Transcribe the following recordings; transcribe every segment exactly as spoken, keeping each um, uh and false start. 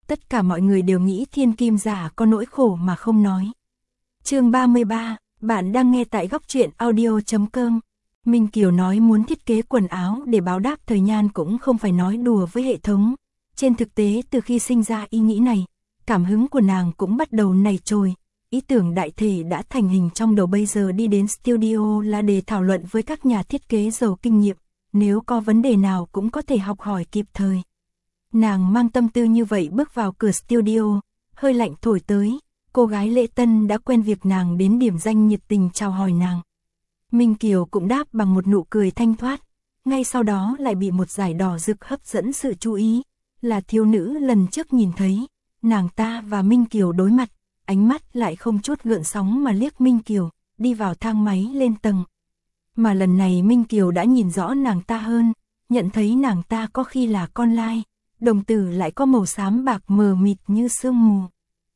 Tất cả mọi người đều nghĩ Thiên Kim giả có nỗi khổ mà không nói. Chương ba mươi ba, bạn đang nghe tại góc truyện audio chấm com. Minh Kiều nói muốn thiết kế quần áo để báo đáp Thời Nhan cũng không phải nói đùa với hệ thống. Trên thực tế từ khi sinh ra ý nghĩ này, cảm hứng của nàng cũng bắt đầu nảy trồi. Ý tưởng đại thể đã thành hình trong đầu, bây giờ đi đến studio là để thảo luận với các nhà thiết kế giàu kinh nghiệm. Nếu có vấn đề nào cũng có thể học hỏi kịp thời. Nàng mang tâm tư như vậy bước vào cửa studio, hơi lạnh thổi tới. Cô gái lễ tân đã quen việc nàng đến điểm danh nhiệt tình chào hỏi nàng. Minh Kiều cũng đáp bằng một nụ cười thanh thoát, ngay sau đó lại bị một dải đỏ rực hấp dẫn sự chú ý, là thiếu nữ lần trước nhìn thấy. Nàng ta và Minh Kiều đối mặt, ánh mắt lại không chút gợn sóng mà liếc Minh Kiều, đi vào thang máy lên tầng. Mà lần này Minh Kiều đã nhìn rõ nàng ta hơn, nhận thấy nàng ta có khi là con lai, đồng tử lại có màu xám bạc mờ mịt như sương mù.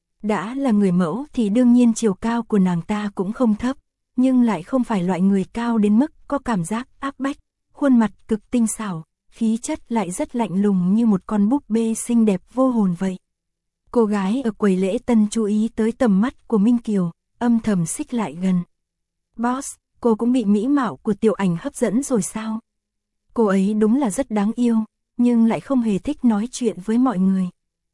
Đã là người mẫu thì đương nhiên chiều cao của nàng ta cũng không thấp, nhưng lại không phải loại người cao đến mức có cảm giác áp bách, khuôn mặt cực tinh xảo, khí chất lại rất lạnh lùng như một con búp bê xinh đẹp vô hồn vậy. Cô gái ở quầy lễ tân chú ý tới tầm mắt của Minh Kiều, âm thầm xích lại gần. Boss, cô cũng bị mỹ mạo của Tiểu Ảnh hấp dẫn rồi sao? Cô ấy đúng là rất đáng yêu, nhưng lại không hề thích nói chuyện với mọi người.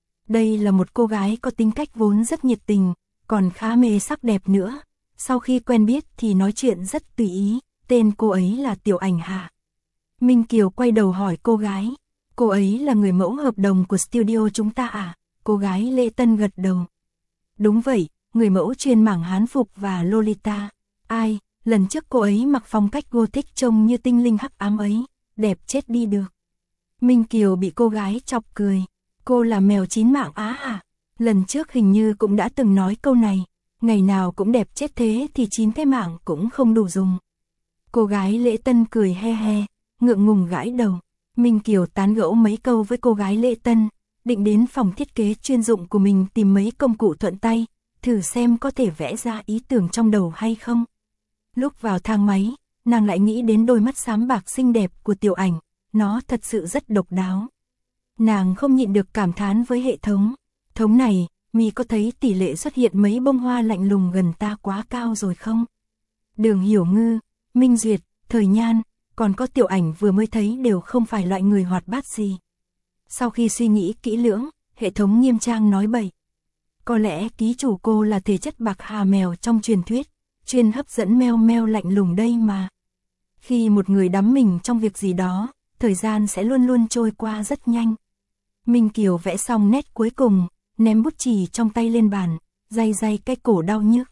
Đây là một cô gái có tính cách vốn rất nhiệt tình, còn khá mê sắc đẹp nữa. Sau khi quen biết thì nói chuyện rất tùy ý, tên cô ấy là Tiểu Ảnh hả? Minh Kiều quay đầu hỏi cô gái, cô ấy là người mẫu hợp đồng của studio chúng ta à? Cô gái lễ tân gật đầu. Đúng vậy, người mẫu chuyên mảng hán phục và Lolita. Ai, lần trước cô ấy mặc phong cách gothic trông như tinh linh hắc ám ấy, đẹp chết đi được. Minh Kiều bị cô gái chọc cười. Cô là mèo chín mạng á à? Lần trước hình như cũng đã từng nói câu này, ngày nào cũng đẹp chết thế thì chín cái mạng cũng không đủ dùng. Cô gái lễ tân cười he he, ngượng ngùng gãi đầu. Minh Kiều tán gẫu mấy câu với cô gái lễ tân, định đến phòng thiết kế chuyên dụng của mình tìm mấy công cụ thuận tay, thử xem có thể vẽ ra ý tưởng trong đầu hay không. Lúc vào thang máy, nàng lại nghĩ đến đôi mắt xám bạc xinh đẹp của Tiểu Ảnh, nó thật sự rất độc đáo. Nàng không nhịn được cảm thán với hệ thống, thống này, mi có thấy tỷ lệ xuất hiện mấy bông hoa lạnh lùng gần ta quá cao rồi không? Đường Hiểu Ngư, Minh Duyệt, Thời Nhan, còn có Tiểu Ảnh vừa mới thấy đều không phải loại người hoạt bát gì. Sau khi suy nghĩ kỹ lưỡng, hệ thống nghiêm trang nói bậy. Có lẽ ký chủ cô là thể chất bạc hà mèo trong truyền thuyết, chuyên hấp dẫn meo meo lạnh lùng đây mà. Khi một người đắm mình trong việc gì đó, thời gian sẽ luôn luôn trôi qua rất nhanh. Minh Kiều vẽ xong nét cuối cùng, ném bút chì trong tay lên bàn, day day cái cổ đau nhức.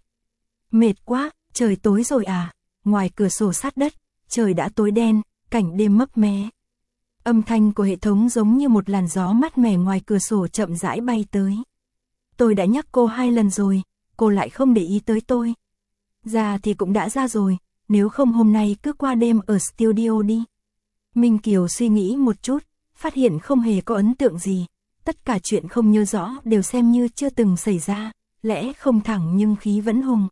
Mệt quá, trời tối rồi à, ngoài cửa sổ sát đất, trời đã tối đen, cảnh đêm mấp mé. Âm thanh của hệ thống giống như một làn gió mát mẻ ngoài cửa sổ chậm rãi bay tới. Tôi đã nhắc cô hai lần rồi, cô lại không để ý tới tôi. Ra thì cũng đã ra rồi, nếu không hôm nay cứ qua đêm ở studio đi. Minh Kiều suy nghĩ một chút, phát hiện không hề có ấn tượng gì. Tất cả chuyện không nhớ rõ đều xem như chưa từng xảy ra, lẽ không thẳng nhưng khí vẫn hùng.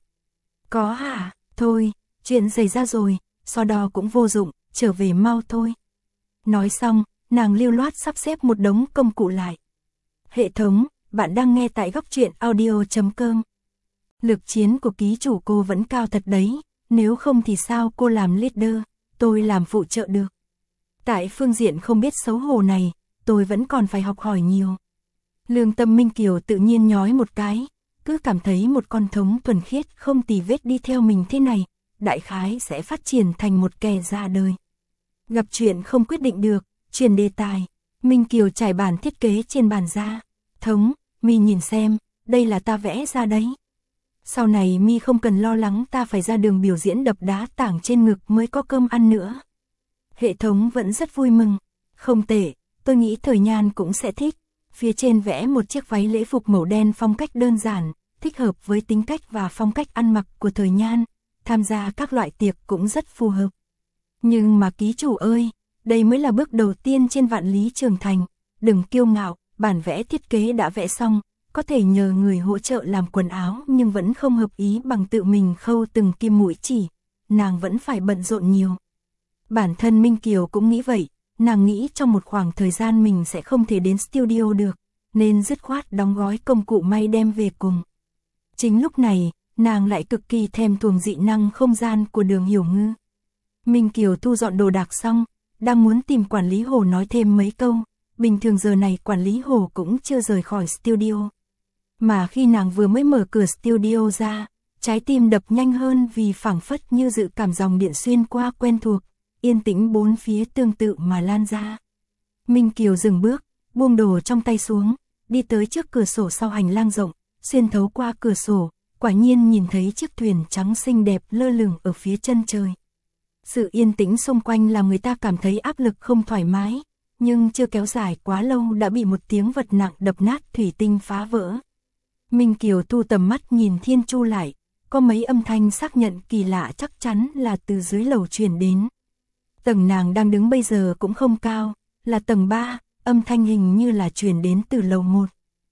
Có hả? Thôi, chuyện xảy ra rồi, so đo cũng vô dụng, trở về mau thôi. Nói xong, nàng lưu loát sắp xếp một đống công cụ lại. Hệ thống, bạn đang nghe tại góc truyện audio chấm com. Lực chiến của ký chủ cô vẫn cao thật đấy, nếu không thì sao cô làm leader, tôi làm phụ trợ được. Tại phương diện không biết xấu hổ này, tôi vẫn còn phải học hỏi nhiều. Lương tâm Minh Kiều tự nhiên nhói một cái, cứ cảm thấy một con thống thuần khiết không tì vết đi theo mình thế này, đại khái sẽ phát triển thành một kẻ ra đời. Gặp chuyện không quyết định được, chuyển đề tài. Minh Kiều trải bản thiết kế trên bàn ra. Thống, mi nhìn xem, đây là ta vẽ ra đấy. Sau này mi không cần lo lắng ta phải ra đường biểu diễn đập đá tảng trên ngực mới có cơm ăn nữa. Hệ thống vẫn rất vui mừng. Không tệ, tôi nghĩ Thời Nhan cũng sẽ thích. Phía trên vẽ một chiếc váy lễ phục màu đen phong cách đơn giản, thích hợp với tính cách và phong cách ăn mặc của Thời Nhan. Tham gia các loại tiệc cũng rất phù hợp. Nhưng mà ký chủ ơi, đây mới là bước đầu tiên trên vạn lý trường thành. Đừng kiêu ngạo, bản vẽ thiết kế đã vẽ xong, có thể nhờ người hỗ trợ làm quần áo nhưng vẫn không hợp ý bằng tự mình khâu từng kim mũi chỉ. Nàng vẫn phải bận rộn nhiều. Bản thân Minh Kiều cũng nghĩ vậy, nàng nghĩ trong một khoảng thời gian mình sẽ không thể đến studio được. nên dứt khoát đóng gói công cụ may đem về cùng. Chính lúc này, nàng lại cực kỳ thèm thuồng dị năng không gian của Đường Hiểu Ngư. Minh Kiều thu dọn đồ đạc xong, đang muốn tìm quản lý Hồ nói thêm mấy câu, bình thường giờ này quản lý Hồ cũng chưa rời khỏi studio. Mà khi nàng vừa mới mở cửa studio ra, trái tim đập nhanh hơn vì phảng phất như dự cảm dòng điện xuyên qua quen thuộc, yên tĩnh bốn phía tương tự mà lan ra. Minh Kiều dừng bước, buông đồ trong tay xuống, đi tới trước cửa sổ sau hành lang rộng, xuyên thấu qua cửa sổ, quả nhiên nhìn thấy chiếc thuyền trắng xinh đẹp lơ lửng ở phía chân trời. Sự yên tĩnh xung quanh làm người ta cảm thấy áp lực không thoải mái, nhưng chưa kéo dài quá lâu đã bị một tiếng vật nặng đập nát thủy tinh phá vỡ. Minh Kiều thu tầm mắt nhìn Thiên Chu lại, có mấy âm thanh xác nhận kỳ lạ chắc chắn là từ dưới lầu truyền đến. Tầng nàng đang đứng bây giờ cũng không cao, là tầng ba, âm thanh hình như là truyền đến từ lầu một.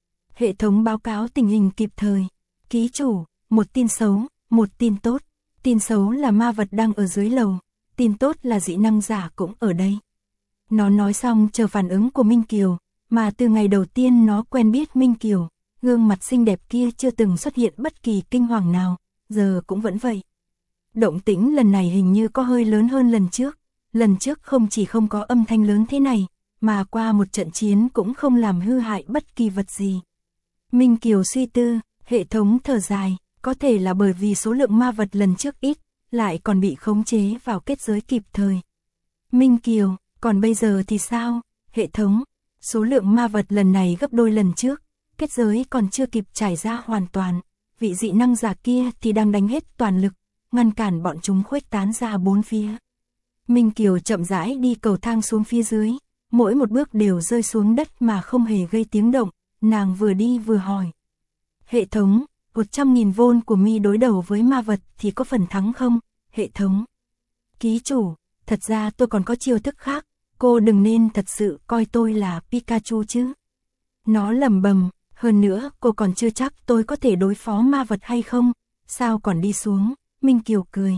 Hệ thống báo cáo tình hình kịp thời. Ký chủ, một tin xấu, một tin tốt. Tin xấu là ma vật đang ở dưới lầu, tin tốt là dị năng giả cũng ở đây. Nó nói xong chờ phản ứng của Minh Kiều, mà từ ngày đầu tiên nó quen biết Minh Kiều, gương mặt xinh đẹp kia chưa từng xuất hiện bất kỳ kinh hoàng nào, giờ cũng vẫn vậy. Động tĩnh lần này hình như có hơi lớn hơn lần trước, lần trước không chỉ không có âm thanh lớn thế này, mà qua một trận chiến cũng không làm hư hại bất kỳ vật gì. Minh Kiều suy tư, hệ thống thở dài, có thể là bởi vì số lượng ma vật lần trước ít, lại còn bị khống chế vào kết giới kịp thời. Minh Kiều, còn bây giờ thì sao? Hệ thống, số lượng ma vật lần này gấp đôi lần trước, kết giới còn chưa kịp trải ra hoàn toàn, vị dị năng giả kia thì đang đánh hết toàn lực, ngăn cản bọn chúng khuếch tán ra bốn phía. Minh Kiều chậm rãi đi cầu thang xuống phía dưới, mỗi một bước đều rơi xuống đất mà không hề gây tiếng động, nàng vừa đi vừa hỏi. Hệ thống, một trăm nghìn vôn của mi đối đầu với ma vật thì có phần thắng không? Hệ thống. Ký chủ, thật ra tôi còn có chiêu thức khác, cô đừng nên thật sự coi tôi là Pikachu chứ. Nó lẩm bẩm, hơn nữa cô còn chưa chắc tôi có thể đối phó ma vật hay không, sao còn đi xuống? Minh Kiều cười.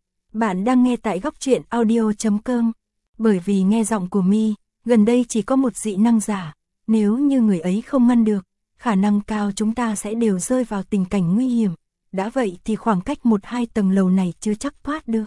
Bạn đang nghe tại góc truyện audio chấm com. Bởi vì nghe giọng của mi, gần đây chỉ có một dị năng giả, nếu như người ấy không ngăn được, khả năng cao chúng ta sẽ đều rơi vào tình cảnh nguy hiểm, đã vậy thì khoảng cách một hai tầng lầu này chưa chắc thoát được.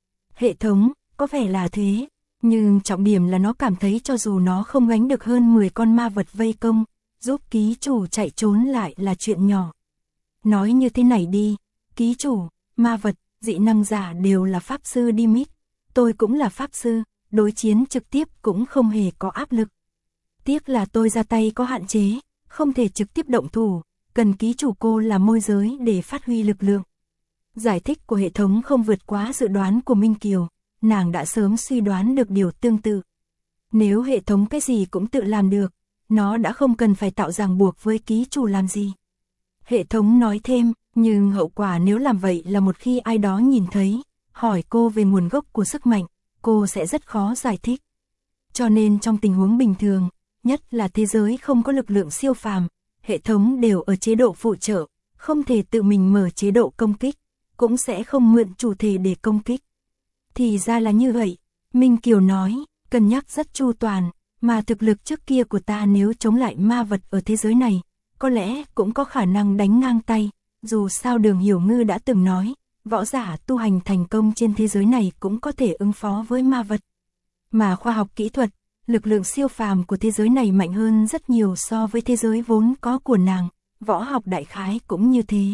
Hệ thống, có vẻ là thế, nhưng trọng điểm là nó cảm thấy cho dù nó không gánh được hơn mười con ma vật vây công, giúp ký chủ chạy trốn lại là chuyện nhỏ. Nói như thế này đi, ký chủ, ma vật, dị năng giả đều là pháp sư đi mít, tôi cũng là pháp sư, đối chiến trực tiếp cũng không hề có áp lực. Tiếc là tôi ra tay có hạn chế, không thể trực tiếp động thủ, cần ký chủ cô là môi giới để phát huy lực lượng. Giải thích của hệ thống không vượt quá dự đoán của Minh Kiều, nàng đã sớm suy đoán được điều tương tự. Nếu hệ thống cái gì cũng tự làm được, nó đã không cần phải tạo ràng buộc với ký chủ làm gì. Hệ thống nói thêm, nhưng hậu quả nếu làm vậy là một khi ai đó nhìn thấy, hỏi cô về nguồn gốc của sức mạnh, cô sẽ rất khó giải thích. Cho nên trong tình huống bình thường, nhất là thế giới không có lực lượng siêu phàm, hệ thống đều ở chế độ phụ trợ, không thể tự mình mở chế độ công kích, cũng sẽ không mượn chủ thể để công kích. Thì ra là như vậy, Minh Kiều nói, cân nhắc rất chu toàn, mà thực lực trước kia của ta nếu chống lại ma vật ở thế giới này, có lẽ cũng có khả năng đánh ngang tay, dù sao Đường Hiểu Ngư đã từng nói, võ giả tu hành thành công trên thế giới này cũng có thể ứng phó với ma vật. Mà khoa học kỹ thuật, lực lượng siêu phàm của thế giới này mạnh hơn rất nhiều so với thế giới vốn có của nàng, võ học đại khái cũng như thế.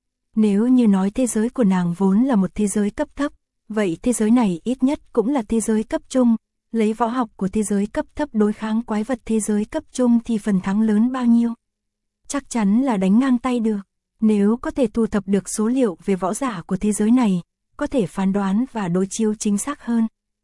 Nếu như nói thế giới của nàng vốn là một thế giới cấp thấp, vậy thế giới này ít nhất cũng là thế giới cấp trung, lấy võ học của thế giới cấp thấp đối kháng quái vật thế giới cấp trung thì phần thắng lớn bao nhiêu? Chắc chắn là đánh ngang tay được. Nếu có thể thu thập được số liệu về võ giả của thế giới này, có thể phán đoán và đối chiếu chính xác hơn.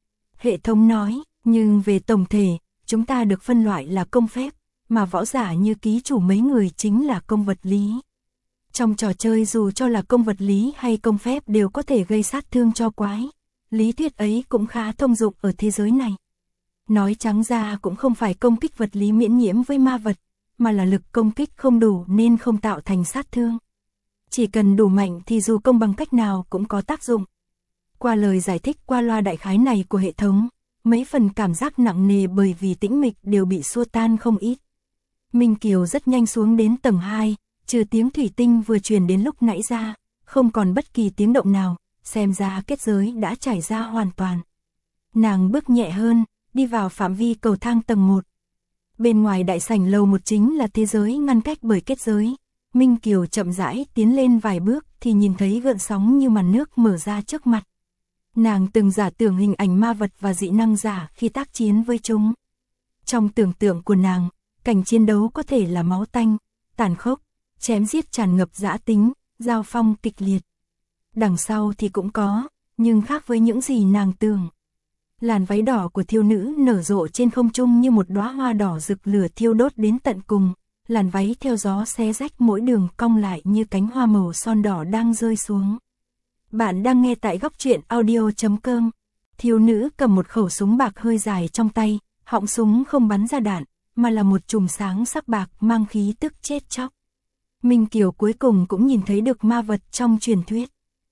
Hệ thống nói, nhưng về tổng thể, chúng ta được phân loại là công phép, mà võ giả như ký chủ mấy người chính là công vật lý. Trong trò chơi dù cho là công vật lý hay công phép đều có thể gây sát thương cho quái. Lý thuyết ấy cũng khá thông dụng ở thế giới này. Nói trắng ra cũng không phải công kích vật lý miễn nhiễm với ma vật, mà là lực công kích không đủ nên không tạo thành sát thương. Chỉ cần đủ mạnh thì dù công bằng cách nào cũng có tác dụng. Qua lời giải thích qua loa đại khái này của hệ thống, mấy phần cảm giác nặng nề bởi vì tĩnh mịch đều bị xua tan không ít. Minh Kiều rất nhanh xuống đến tầng hai, trừ tiếng thủy tinh vừa truyền đến lúc nãy ra, không còn bất kỳ tiếng động nào, xem ra kết giới đã trải ra hoàn toàn. Nàng bước nhẹ hơn, đi vào phạm vi cầu thang tầng một. Bên ngoài đại sảnh lầu một chính là thế giới ngăn cách bởi kết giới. Minh Kiều chậm rãi tiến lên vài bước thì nhìn thấy gợn sóng như màn nước mở ra trước mặt. Nàng từng giả tưởng hình ảnh ma vật và dị năng giả khi tác chiến với chúng. Trong tưởng tượng của nàng, cảnh chiến đấu có thể là máu tanh, tàn khốc, chém giết tràn ngập dã tính, giao phong kịch liệt. Đằng sau thì cũng có, nhưng khác với những gì nàng tưởng. Làn váy đỏ của thiếu nữ nở rộ trên không trung như một đóa hoa đỏ rực lửa thiêu đốt đến tận cùng. Làn váy theo gió xé rách mỗi đường cong lại như cánh hoa màu son đỏ đang rơi xuống. Bạn đang nghe tại góc truyện audio chấm com. Thiếu nữ cầm một khẩu súng bạc hơi dài trong tay, họng súng không bắn ra đạn, mà là một chùm sáng sắc bạc mang khí tức chết chóc. Minh Kiều cuối cùng cũng nhìn thấy được ma vật trong truyền thuyết.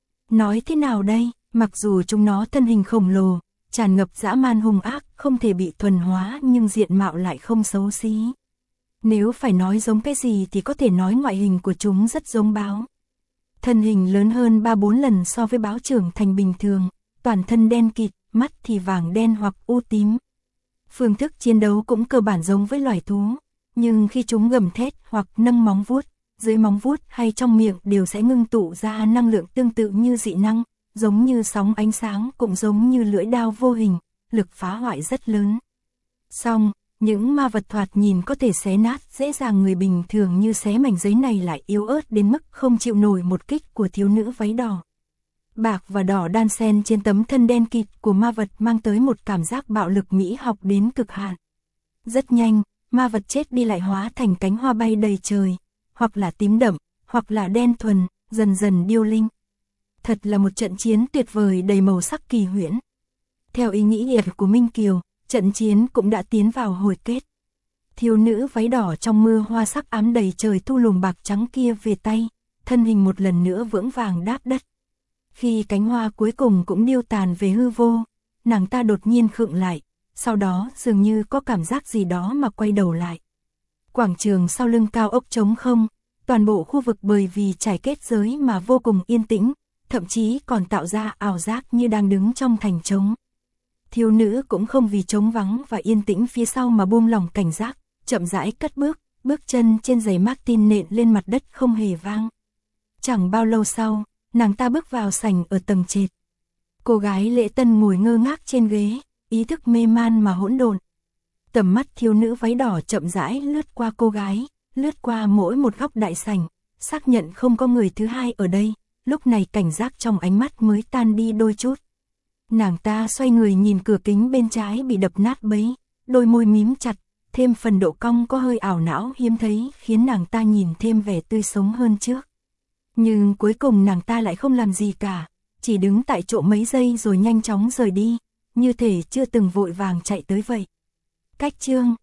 Nói thế nào đây, mặc dù chúng nó thân hình khổng lồ, tràn ngập dã man hung ác, không thể bị thuần hóa nhưng diện mạo lại không xấu xí. Nếu phải nói giống cái gì thì có thể nói ngoại hình của chúng rất giống báo. Thân hình lớn hơn ba bốn lần so với báo trưởng thành bình thường, toàn thân đen kịt, mắt thì vàng đen hoặc u tím. Phương thức chiến đấu cũng cơ bản giống với loài thú, nhưng khi chúng gầm thét hoặc nâng móng vuốt, dưới móng vuốt hay trong miệng đều sẽ ngưng tụ ra năng lượng tương tự như dị năng, giống như sóng ánh sáng cũng giống như lưỡi đao vô hình, lực phá hoại rất lớn. Song, những ma vật thoạt nhìn có thể xé nát dễ dàng người bình thường như xé mảnh giấy này lại yếu ớt đến mức không chịu nổi một kích của thiếu nữ váy đỏ. Bạc và đỏ đan xen trên tấm thân đen kịt của ma vật mang tới một cảm giác bạo lực mỹ học đến cực hạn. Rất nhanh, ma vật chết đi lại hóa thành cánh hoa bay đầy trời, hoặc là tím đậm, hoặc là đen thuần, dần dần điêu linh. Thật là một trận chiến tuyệt vời đầy màu sắc kỳ huyễn. Theo ý nghĩ của Minh Kiều, trận chiến cũng đã tiến vào hồi kết. Thiếu nữ váy đỏ trong mưa hoa sắc ám đầy trời thu luồng bạc trắng kia về tay, thân hình một lần nữa vững vàng đáp đất. Khi cánh hoa cuối cùng cũng điêu tàn về hư vô, nàng ta đột nhiên khựng lại, sau đó dường như có cảm giác gì đó mà quay đầu lại. Quảng trường sau lưng cao ốc trống không, toàn bộ khu vực bởi vì trải kết giới mà vô cùng yên tĩnh, thậm chí còn tạo ra ảo giác như đang đứng trong thành trống. Thiếu nữ cũng không vì trống vắng và yên tĩnh phía sau mà buông lỏng cảnh giác, chậm rãi cất bước, bước chân trên giày Martin nện lên mặt đất không hề vang. Chẳng bao lâu sau, nàng ta bước vào sảnh ở tầng trệt. Cô gái lễ tân ngồi ngơ ngác trên ghế, ý thức mê man mà hỗn độn. Tầm mắt thiếu nữ váy đỏ chậm rãi lướt qua cô gái, lướt qua mỗi một góc đại sảnh, xác nhận không có người thứ hai ở đây, lúc này cảnh giác trong ánh mắt mới tan đi đôi chút. Nàng ta xoay người nhìn cửa kính bên trái bị đập nát bấy, đôi môi mím chặt, thêm phần độ cong có hơi ảo não hiếm thấy khiến nàng ta nhìn thêm vẻ tươi sống hơn trước. Nhưng cuối cùng nàng ta lại không làm gì cả, chỉ đứng tại chỗ mấy giây rồi nhanh chóng rời đi, như thể chưa từng vội vàng chạy tới vậy. Cách chương